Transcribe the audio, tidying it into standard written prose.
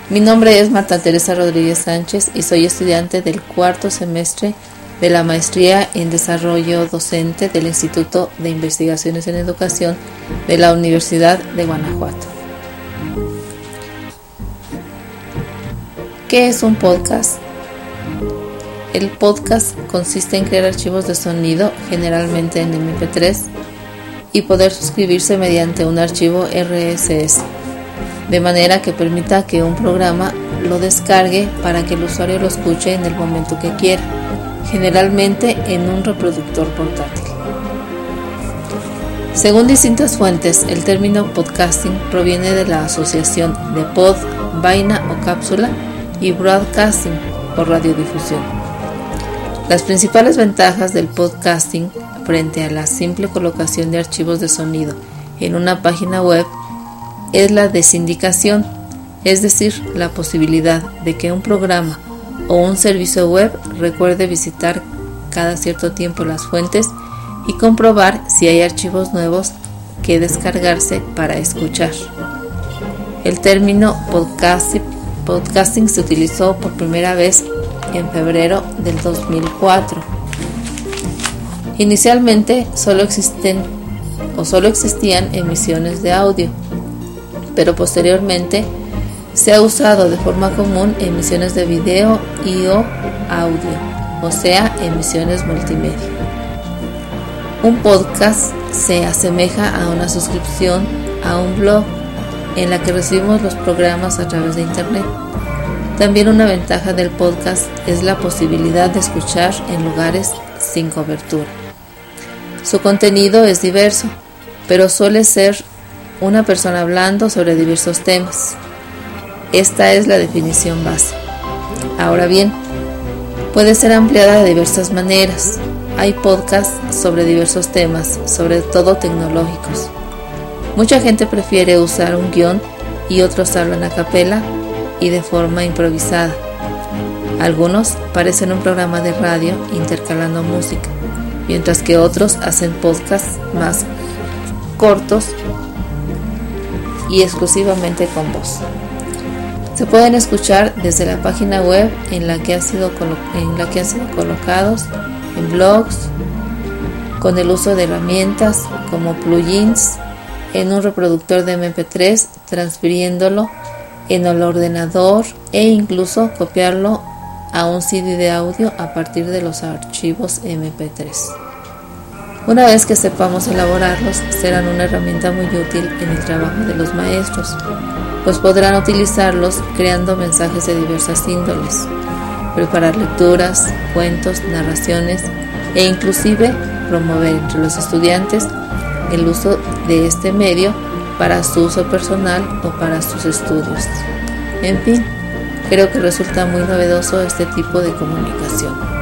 Mi nombre es Marta Teresa Rodríguez Sánchez y soy estudiante del cuarto semestre de la Maestría en Desarrollo Docente del Instituto de Investigaciones en Educación de la Universidad de Guanajuato. ¿Qué es un podcast? El podcast consiste en crear archivos de sonido, generalmente en MP3, y poder suscribirse mediante un archivo RSS, de manera que permita que un programa lo descargue para que el usuario lo escuche en el momento que quiera, generalmente en un reproductor portátil. Según distintas fuentes, el término podcasting proviene de la asociación de pod, vaina o cápsula, y broadcasting o radiodifusión. Las principales ventajas del podcasting frente a la simple colocación de archivos de sonido en una página web es la desindicación, es decir, la posibilidad de que un programa o un servicio web recuerde visitar cada cierto tiempo las fuentes y comprobar si hay archivos nuevos que descargarse para escuchar. El término podcasting se utilizó por primera vez en febrero del 2004. Inicialmente solo existían emisiones de audio, pero posteriormente se ha usado de forma común emisiones de video y o audio, o sea, emisiones multimedia. Un podcast se asemeja a una suscripción a un blog en la que recibimos los programas a través de Internet. También una ventaja del podcast es la posibilidad de escuchar en lugares sin cobertura. Su contenido es diverso, pero suele ser una persona hablando sobre diversos temas. Esta es la definición base. Ahora bien, puede ser ampliada de diversas maneras. Hay podcasts sobre diversos temas, sobre todo tecnológicos. Mucha gente prefiere usar un guión y otros hablan a capela y de forma improvisada. Algunos parecen un programa de radio intercalando música, mientras que otros hacen podcasts más cortos y exclusivamente con voz. Se pueden escuchar desde la página web en la que han sido colocados, en blogs, con el uso de herramientas como plugins, en un reproductor de MP3, transfiriéndolo en el ordenador e incluso copiarlo a un CD de audio a partir de los archivos MP3. Una vez que sepamos elaborarlos, serán una herramienta muy útil en el trabajo de los maestros, pues podrán utilizarlos creando mensajes de diversas índoles, preparar lecturas, cuentos, narraciones e inclusive promover entre los estudiantes el uso de este medio para su uso personal o para sus estudios. En fin, creo que resulta muy novedoso este tipo de comunicación.